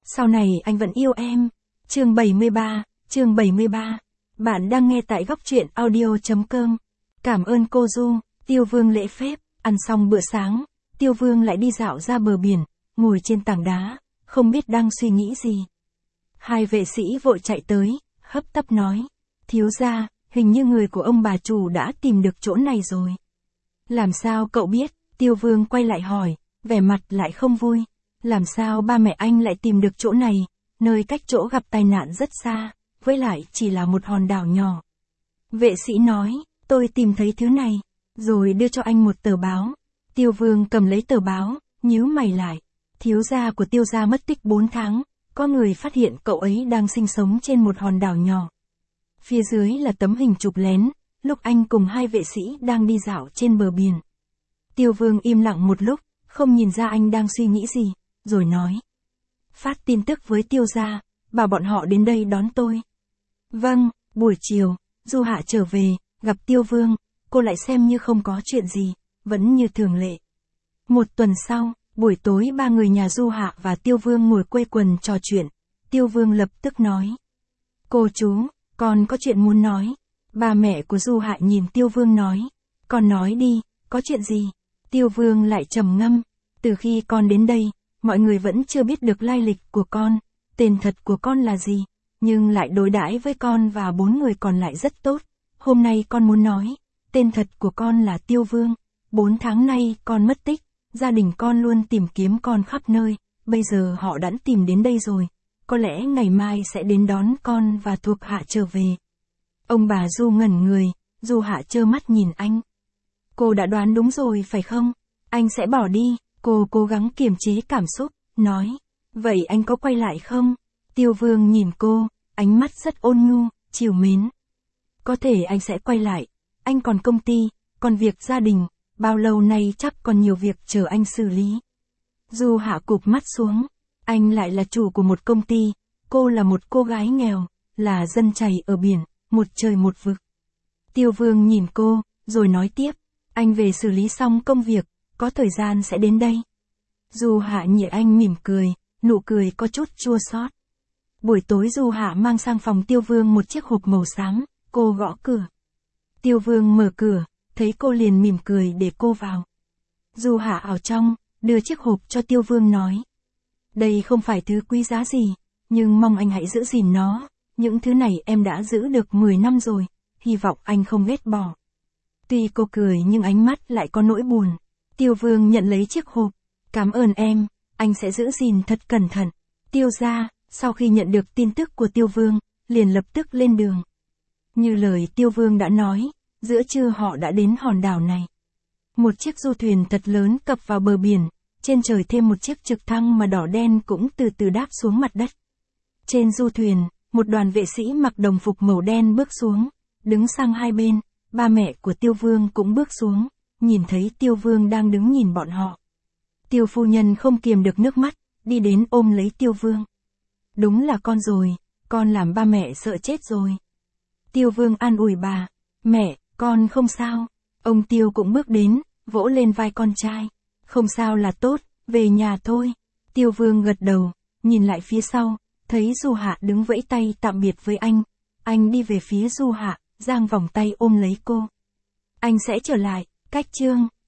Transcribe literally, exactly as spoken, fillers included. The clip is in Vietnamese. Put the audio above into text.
Sau này anh vẫn yêu em. Chương bảy mươi ba, chương bảy mươi ba. Bạn đang nghe tại góc truyện audio.com. Cảm ơn cô Du. Tiêu Vương lễ phép, ăn xong bữa sáng, Tiêu Vương lại đi dạo ra bờ biển, ngồi trên tảng đá, không biết đang suy nghĩ gì. Hai vệ sĩ vội chạy tới, hấp tấp nói, thiếu gia, hình như người của ông bà chủ đã tìm được chỗ này rồi. Làm sao cậu biết? Tiêu Vương quay lại hỏi, vẻ mặt lại không vui. Làm sao ba mẹ anh lại tìm được chỗ này, nơi cách chỗ gặp tai nạn rất xa, với lại chỉ là một hòn đảo nhỏ. Vệ sĩ nói, tôi tìm thấy thứ này, rồi đưa cho anh một tờ báo. Tiêu Vương cầm lấy tờ báo, nhíu mày lại. Thiếu gia của Tiêu gia mất tích bốn tháng, có người phát hiện cậu ấy đang sinh sống trên một hòn đảo nhỏ. Phía dưới là tấm hình chụp lén, lúc anh cùng hai vệ sĩ đang đi dạo trên bờ biển. Tiêu Vương im lặng một lúc, không nhìn ra anh đang suy nghĩ gì, rồi nói. Phát tin tức với Tiêu gia, bảo bọn họ đến đây đón tôi. Vâng, buổi chiều, Du Hạ trở về, gặp Tiêu Vương, cô lại xem như không có chuyện gì, vẫn như thường lệ. Một tuần sau, buổi tối ba người nhà Du Hạ và Tiêu Vương ngồi quây quần trò chuyện. Tiêu Vương lập tức nói. Cô chú, con có chuyện muốn nói. Ba mẹ của Du Hạ nhìn Tiêu Vương nói. Con nói đi, có chuyện gì? Tiêu Vương lại trầm ngâm. Từ khi con đến đây, mọi người vẫn chưa biết được lai lịch của con, tên thật của con là gì, nhưng lại đối đãi với con và bốn người còn lại rất tốt. Hôm nay con muốn nói, tên thật của con là Tiêu Vương. Bốn tháng nay con mất tích, gia đình con luôn tìm kiếm con khắp nơi, bây giờ họ đã tìm đến đây rồi, có lẽ ngày mai sẽ đến đón con và thuộc hạ trở về. Ông bà Du ngẩn người, Du Hạ trơ mắt nhìn anh. Cô đã đoán đúng rồi phải không? Anh sẽ bỏ đi. Cô cố gắng kiềm chế cảm xúc, nói. Vậy anh có quay lại không? Tiêu Vương nhìn cô, ánh mắt rất ôn nhu, trìu mến. Có thể anh sẽ quay lại. Anh còn công ty, còn việc gia đình, bao lâu nay chắc còn nhiều việc chờ anh xử lý. Du Hạ cụp mắt xuống. Anh lại là chủ của một công ty, cô là một cô gái nghèo, là dân chày ở biển, một trời một vực. Tiêu Vương nhìn cô, rồi nói tiếp. Anh về xử lý xong công việc, có thời gian sẽ đến đây. Du Hạ nhìn anh mỉm cười, nụ cười có chút chua xót. Buổi tối Du Hạ mang sang phòng Tiêu Vương một chiếc hộp màu xám, cô gõ cửa. Tiêu Vương mở cửa, thấy cô liền mỉm cười để cô vào. Du Hạ vào trong, đưa chiếc hộp cho Tiêu Vương nói. Đây không phải thứ quý giá gì, nhưng mong anh hãy giữ gìn nó, những thứ này em đã giữ được mười năm rồi, hy vọng anh không ghét bỏ. Tuy cô cười nhưng ánh mắt lại có nỗi buồn. Tiêu Vương nhận lấy chiếc hộp. Cảm ơn em, anh sẽ giữ gìn thật cẩn thận. Tiêu gia, sau khi nhận được tin tức của Tiêu Vương, liền lập tức lên đường. Như lời Tiêu Vương đã nói, giữa trưa họ đã đến hòn đảo này. Một chiếc du thuyền thật lớn cập vào bờ biển, trên trời thêm một chiếc trực thăng mà đỏ đen cũng từ từ đáp xuống mặt đất. Trên du thuyền, một đoàn vệ sĩ mặc đồng phục màu đen bước xuống, đứng sang hai bên, ba mẹ của Tiêu Vương cũng bước xuống. Nhìn thấy Tiêu Vương đang đứng nhìn bọn họ. Tiêu phu nhân không kiềm được nước mắt, đi đến ôm lấy Tiêu Vương. Đúng là con rồi, con làm ba mẹ sợ chết rồi. Tiêu Vương an ủi bà, mẹ, con không sao. Ông Tiêu cũng bước đến, vỗ lên vai con trai. Không sao là tốt, về nhà thôi. Tiêu Vương gật đầu, nhìn lại phía sau, thấy Du Hạ đứng vẫy tay tạm biệt với anh. Anh đi về phía Du Hạ, giang vòng tay ôm lấy cô. Anh sẽ trở lại. Cách chương